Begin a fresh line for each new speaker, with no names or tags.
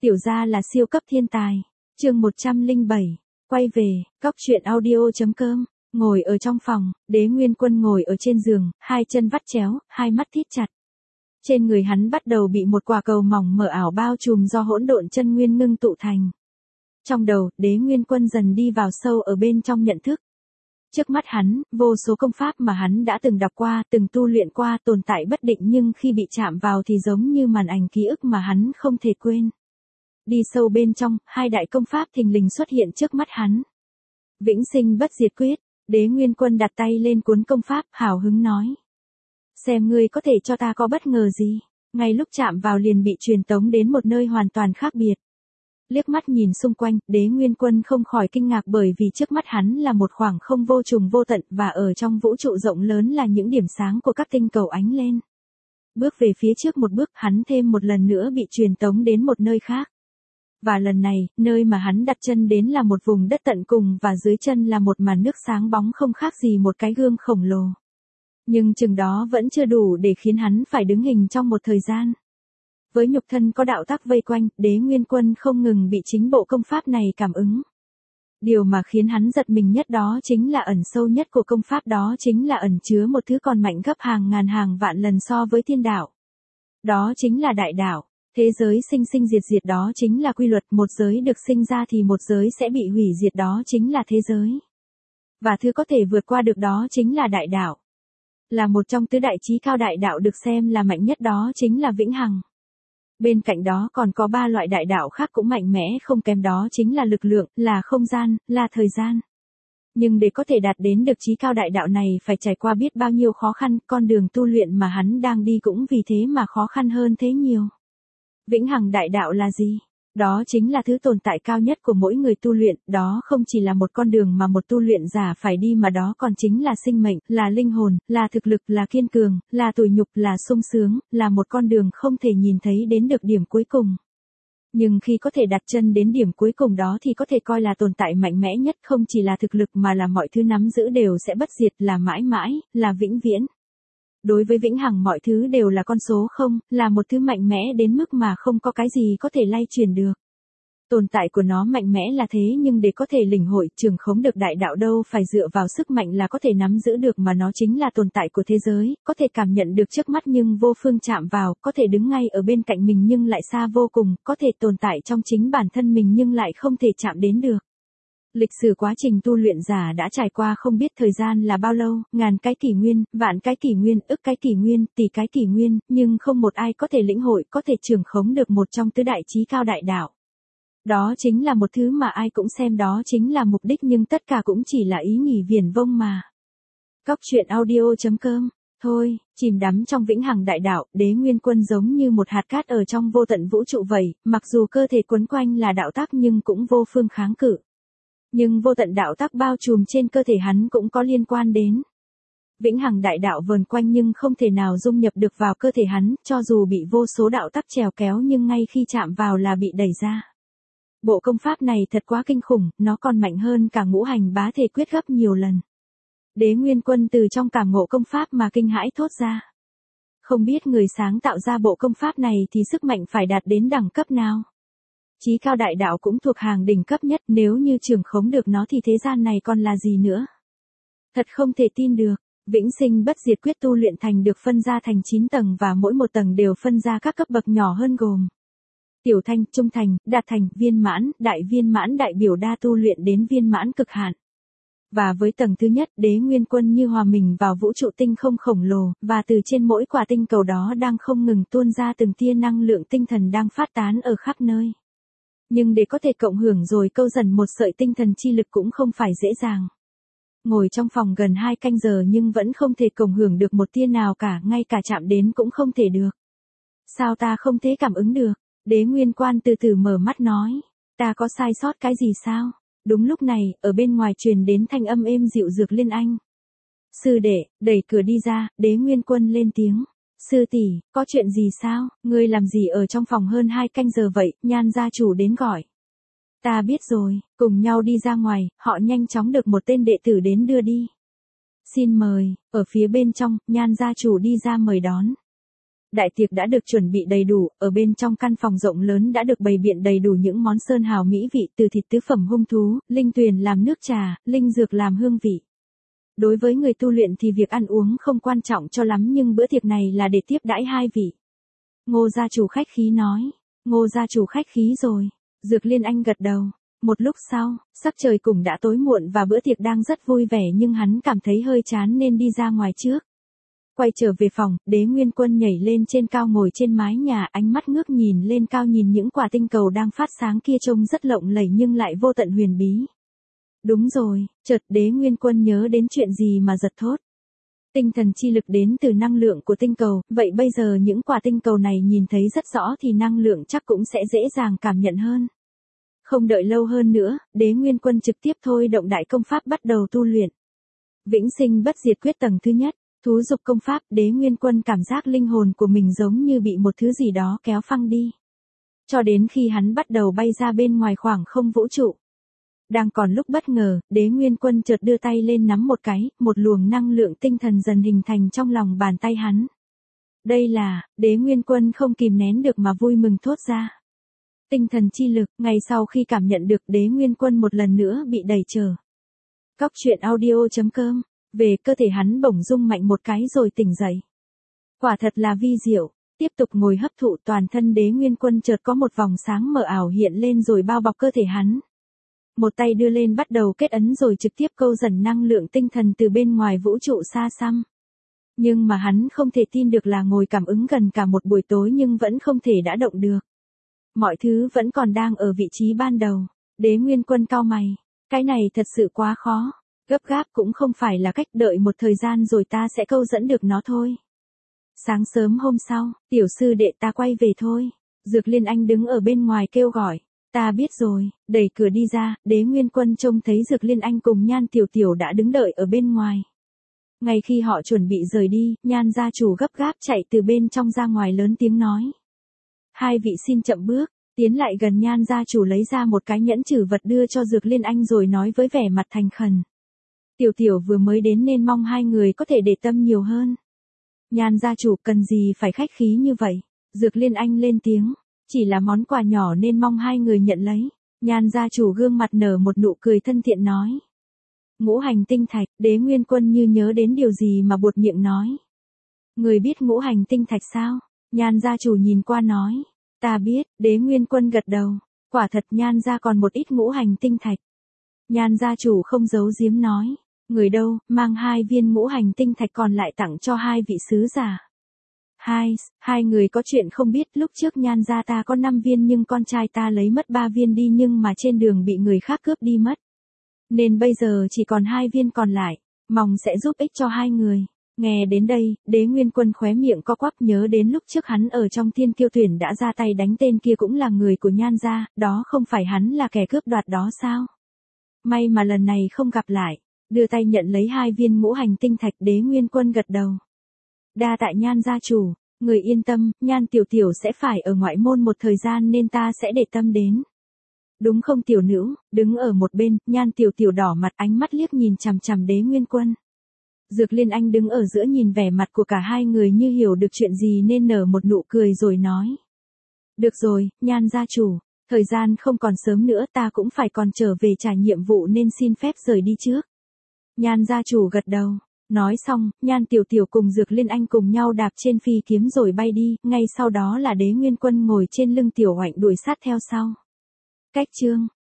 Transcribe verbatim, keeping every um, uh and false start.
Tiểu gia là siêu cấp thiên tài. Chương một trăm lẻ bảy. Quay về, góc truyện audio chấm com. Ngồi ở trong phòng, Đế Nguyên Quân ngồi ở trên giường, hai chân vắt chéo, hai mắt thít chặt. Trên người hắn bắt đầu bị một quả cầu mỏng mờ ảo bao trùm do hỗn độn chân nguyên ngưng tụ thành. Trong đầu, Đế Nguyên Quân dần đi vào sâu ở bên trong nhận thức. Trước mắt hắn, vô số công pháp mà hắn đã từng đọc qua, từng tu luyện qua tồn tại bất định nhưng khi bị chạm vào thì giống như màn ảnh ký ức mà hắn không thể quên. Đi sâu bên trong, hai đại công pháp thình lình xuất hiện trước mắt hắn. Vĩnh sinh bất diệt quyết, Đế Nguyên Quân đặt tay lên cuốn công pháp, hào hứng nói. Xem ngươi có thể cho ta có bất ngờ gì. Ngay lúc chạm vào liền bị truyền tống đến một nơi hoàn toàn khác biệt. Liếc mắt nhìn xung quanh, Đế Nguyên Quân không khỏi kinh ngạc bởi vì trước mắt hắn là một khoảng không vô trùng vô tận và ở trong vũ trụ rộng lớn là những điểm sáng của các tinh cầu ánh lên. Bước về phía trước một bước, hắn thêm một lần nữa bị truyền tống đến một nơi khác. Và lần này, nơi mà hắn đặt chân đến là một vùng đất tận cùng và dưới chân là một màn nước sáng bóng không khác gì một cái gương khổng lồ. Nhưng chừng đó vẫn chưa đủ để khiến hắn phải đứng hình trong một thời gian. Với nhục thân có đạo tắc vây quanh, Đế Nguyên Quân không ngừng bị chính bộ công pháp này cảm ứng. Điều mà khiến hắn giật mình nhất đó chính là ẩn sâu nhất của công pháp đó chính là ẩn chứa một thứ còn mạnh gấp hàng ngàn hàng vạn lần so với thiên đạo. Đó chính là đại đạo. Thế giới sinh sinh diệt diệt đó chính là quy luật, một giới được sinh ra thì một giới sẽ bị hủy diệt đó chính là thế giới. Và thứ có thể vượt qua được đó chính là đại đạo. Là một trong tứ đại chí cao đại đạo được xem là mạnh nhất đó chính là vĩnh hằng. Bên cạnh đó còn có ba loại đại đạo khác cũng mạnh mẽ không kém đó chính là lực lượng, là không gian, là thời gian. Nhưng để có thể đạt đến được chí cao đại đạo này phải trải qua biết bao nhiêu khó khăn, con đường tu luyện mà hắn đang đi cũng vì thế mà khó khăn hơn thế nhiều. Vĩnh hằng đại đạo là gì? Đó chính là thứ tồn tại cao nhất của mỗi người tu luyện, đó không chỉ là một con đường mà một tu luyện giả phải đi mà đó còn chính là sinh mệnh, là linh hồn, là thực lực, là kiên cường, là tủi nhục, là sung sướng, là một con đường không thể nhìn thấy đến được điểm cuối cùng. Nhưng khi có thể đặt chân đến điểm cuối cùng đó thì có thể coi là tồn tại mạnh mẽ nhất, không chỉ là thực lực mà là mọi thứ nắm giữ đều sẽ bất diệt, là mãi mãi, là vĩnh viễn. Đối với vĩnh hằng mọi thứ đều là con số không, là một thứ mạnh mẽ đến mức mà không có cái gì có thể lay chuyển được. Tồn tại của nó mạnh mẽ là thế nhưng để có thể lĩnh hội, trường khống được đại đạo đâu phải dựa vào sức mạnh là có thể nắm giữ được mà nó chính là tồn tại của thế giới, có thể cảm nhận được trước mắt nhưng vô phương chạm vào, có thể đứng ngay ở bên cạnh mình nhưng lại xa vô cùng, có thể tồn tại trong chính bản thân mình nhưng lại không thể chạm đến được. Lịch sử quá trình tu luyện giả đã trải qua không biết thời gian là bao lâu, ngàn cái kỷ nguyên, vạn cái kỷ nguyên, ức cái kỷ nguyên, tỷ cái kỷ nguyên, nhưng không một ai có thể lĩnh hội, có thể trường khống được một trong tứ đại chí cao đại đạo. Đó chính là một thứ mà ai cũng xem đó chính là mục đích nhưng tất cả cũng chỉ là ý nghĩ viển vông mà. Góc truyện audio chấm com. Thôi, chìm đắm trong vĩnh hằng đại đạo, Đế Nguyên Quân giống như một hạt cát ở trong vô tận vũ trụ vậy, mặc dù cơ thể quấn quanh là đạo tắc nhưng cũng vô phương kháng cự. Nhưng vô tận đạo tắc bao trùm trên cơ thể hắn cũng có liên quan đến. Vĩnh hằng đại đạo vờn quanh nhưng không thể nào dung nhập được vào cơ thể hắn, cho dù bị vô số đạo tắc trèo kéo nhưng ngay khi chạm vào là bị đẩy ra. Bộ công pháp này thật quá kinh khủng, nó còn mạnh hơn cả ngũ hành bá thể quyết gấp nhiều lần. Đế Nguyên Quân từ trong cảm ngộ công pháp mà kinh hãi thốt ra. Không biết người sáng tạo ra bộ công pháp này thì sức mạnh phải đạt đến đẳng cấp nào? Chí cao đại đạo cũng thuộc hàng đỉnh cấp nhất, nếu như trường khống được nó thì thế gian này còn là gì nữa? Thật không thể tin được, vĩnh sinh bất diệt quyết tu luyện thành được phân ra thành chín tầng và mỗi một tầng đều phân ra các cấp bậc nhỏ hơn gồm tiểu thành, trung thành, đạt thành, viên mãn, đại viên mãn đại biểu đa tu luyện đến viên mãn cực hạn. Và với tầng thứ nhất, Đế Nguyên Quân như hòa mình vào vũ trụ tinh không khổng lồ, và từ trên mỗi quả tinh cầu đó đang không ngừng tuôn ra từng tia năng lượng tinh thần đang phát tán ở khắp nơi. Nhưng để có thể cộng hưởng rồi câu dần một sợi tinh thần chi lực cũng không phải dễ dàng. Ngồi trong phòng gần hai canh giờ nhưng vẫn không thể cộng hưởng được một tia nào cả, ngay cả chạm đến cũng không thể được. Sao ta không thể cảm ứng được? Đế Nguyên Quan từ từ mở mắt nói. Ta có sai sót cái gì sao? Đúng lúc này, ở bên ngoài truyền đến thanh âm êm dịu Dược Liên Anh. Sư đệ, đẩy cửa đi ra, Đế Nguyên Quân lên tiếng. Sư tỷ, có chuyện gì sao? Ngươi làm gì ở trong phòng hơn hai canh giờ vậy? Nhan gia chủ đến gọi. Ta biết rồi, cùng nhau đi ra ngoài, họ nhanh chóng được một tên đệ tử đến đưa đi. Xin mời, ở phía bên trong, Nhan gia chủ đi ra mời đón. Đại tiệc đã được chuẩn bị đầy đủ, ở bên trong căn phòng rộng lớn đã được bày biện đầy đủ những món sơn hào mỹ vị từ thịt tứ phẩm hung thú, linh tuyền làm nước trà, linh dược làm hương vị. Đối với người tu luyện thì việc ăn uống không quan trọng cho lắm nhưng bữa tiệc này là để tiếp đãi hai vị. Ngô gia chủ khách khí nói, Ngô gia chủ khách khí rồi, Dược Liên Anh gật đầu. Một lúc sau, sắc trời cũng đã tối muộn và bữa tiệc đang rất vui vẻ nhưng hắn cảm thấy hơi chán nên đi ra ngoài trước. Quay trở về phòng, Đế Nguyên Quân nhảy lên trên cao ngồi trên mái nhà, ánh mắt ngước nhìn lên cao nhìn những quả tinh cầu đang phát sáng kia trông rất lộng lẫy nhưng lại vô tận huyền bí. Đúng rồi, chợt Đế Nguyên Quân nhớ đến chuyện gì mà giật thốt. Tinh thần chi lực đến từ năng lượng của tinh cầu, vậy bây giờ những quả tinh cầu này nhìn thấy rất rõ thì năng lượng chắc cũng sẽ dễ dàng cảm nhận hơn. Không đợi lâu hơn nữa, Đế Nguyên Quân trực tiếp thôi động đại công pháp bắt đầu tu luyện. Vĩnh sinh bất diệt quyết tầng thứ nhất, thú dục công pháp. Đế Nguyên Quân cảm giác linh hồn của mình giống như bị một thứ gì đó kéo phăng đi. Cho đến khi hắn bắt đầu bay ra bên ngoài khoảng không vũ trụ. Đang còn lúc bất ngờ, Đế Nguyên Quân chợt đưa tay lên nắm một cái, một luồng năng lượng tinh thần dần hình thành trong lòng bàn tay hắn. Đây là, Đế Nguyên Quân không kìm nén được mà vui mừng thốt ra. Tinh thần chi lực, ngay sau khi cảm nhận được Đế Nguyên Quân một lần nữa bị đẩy trở. Cóc truyện audio chấm com, về cơ thể hắn bỗng rung mạnh một cái rồi tỉnh dậy. Quả thật là vi diệu, tiếp tục ngồi hấp thụ toàn thân Đế Nguyên Quân chợt có một vòng sáng mờ ảo hiện lên rồi bao bọc cơ thể hắn. Một tay đưa lên bắt đầu kết ấn rồi trực tiếp câu dần năng lượng tinh thần từ bên ngoài vũ trụ xa xăm. Nhưng mà hắn không thể tin được là ngồi cảm ứng gần cả một buổi tối nhưng vẫn không thể đã động được. Mọi thứ vẫn còn đang ở vị trí ban đầu. Đế Nguyên Quân cau mày. Cái này thật sự quá khó. Gấp gáp cũng không phải là cách, đợi một thời gian rồi ta sẽ câu dẫn được nó thôi. Sáng sớm hôm sau, tiểu sư đệ ta quay về thôi. Dược Liên Anh đứng ở bên ngoài kêu gọi. Ta biết rồi, đẩy cửa đi ra, Đế Nguyên Quân trông thấy Dược Liên Anh cùng Nhan Tiểu Tiểu đã đứng đợi ở bên ngoài. Ngay khi họ chuẩn bị rời đi, Nhan gia chủ gấp gáp chạy từ bên trong ra ngoài lớn tiếng nói. Hai vị xin chậm bước, tiến lại gần Nhan gia chủ lấy ra một cái nhẫn trừ vật đưa cho Dược Liên Anh rồi nói với vẻ mặt thành khẩn. Tiểu Tiểu vừa mới đến nên mong hai người có thể để tâm nhiều hơn. Nhan gia chủ cần gì phải khách khí như vậy, Dược Liên Anh lên tiếng. Chỉ là món quà nhỏ nên mong hai người nhận lấy. Nhan gia chủ gương mặt nở một nụ cười thân thiện nói. Ngũ hành tinh thạch. Đế Nguyên Quân như nhớ đến điều gì mà buột miệng nói. Người biết ngũ hành tinh thạch sao? Nhan gia chủ nhìn qua nói. Ta biết. Đế Nguyên Quân gật đầu. Quả thật Nhan gia còn một ít ngũ hành tinh thạch. Nhan gia chủ không giấu giếm nói. Người đâu, mang hai viên ngũ hành tinh thạch còn lại tặng cho hai vị sứ giả. Hai, hai người có chuyện không biết, lúc trước Nhan gia ta có năm viên nhưng con trai ta lấy mất ba viên đi nhưng mà trên đường bị người khác cướp đi mất. Nên bây giờ chỉ còn hai viên còn lại, mong sẽ giúp ích cho hai người. Nghe đến đây, Đế Nguyên Quân khóe miệng co quắp nhớ đến lúc trước hắn ở trong Thiên Kiêu Tuyển đã ra tay đánh tên kia cũng là người của Nhan gia, đó không phải hắn là kẻ cướp đoạt đó sao? May mà lần này không gặp lại, đưa tay nhận lấy hai viên ngũ hành tinh thạch. Đế Nguyên Quân gật đầu. Đa tạ Nhan gia chủ, người yên tâm, Nhan Tiểu Tiểu sẽ phải ở ngoại môn một thời gian nên ta sẽ để tâm đến. Đúng không tiểu nữ? Đứng ở một bên, Nhan Tiểu Tiểu đỏ mặt ánh mắt liếc nhìn chằm chằm Đế Nguyên Quân. Dược Liên Anh đứng ở giữa nhìn vẻ mặt của cả hai người như hiểu được chuyện gì nên nở một nụ cười rồi nói. Được rồi, Nhan gia chủ, thời gian không còn sớm nữa ta cũng phải còn trở về trả nhiệm vụ nên xin phép rời đi trước. Nhan gia chủ gật đầu. Nói xong, Nhan Tiểu Tiểu cùng Dược Liên Anh cùng nhau đạp trên phi kiếm rồi bay đi, ngay sau đó là Đế Nguyên Quân ngồi trên lưng Tiểu Oạnh đuổi sát theo sau. Cách chương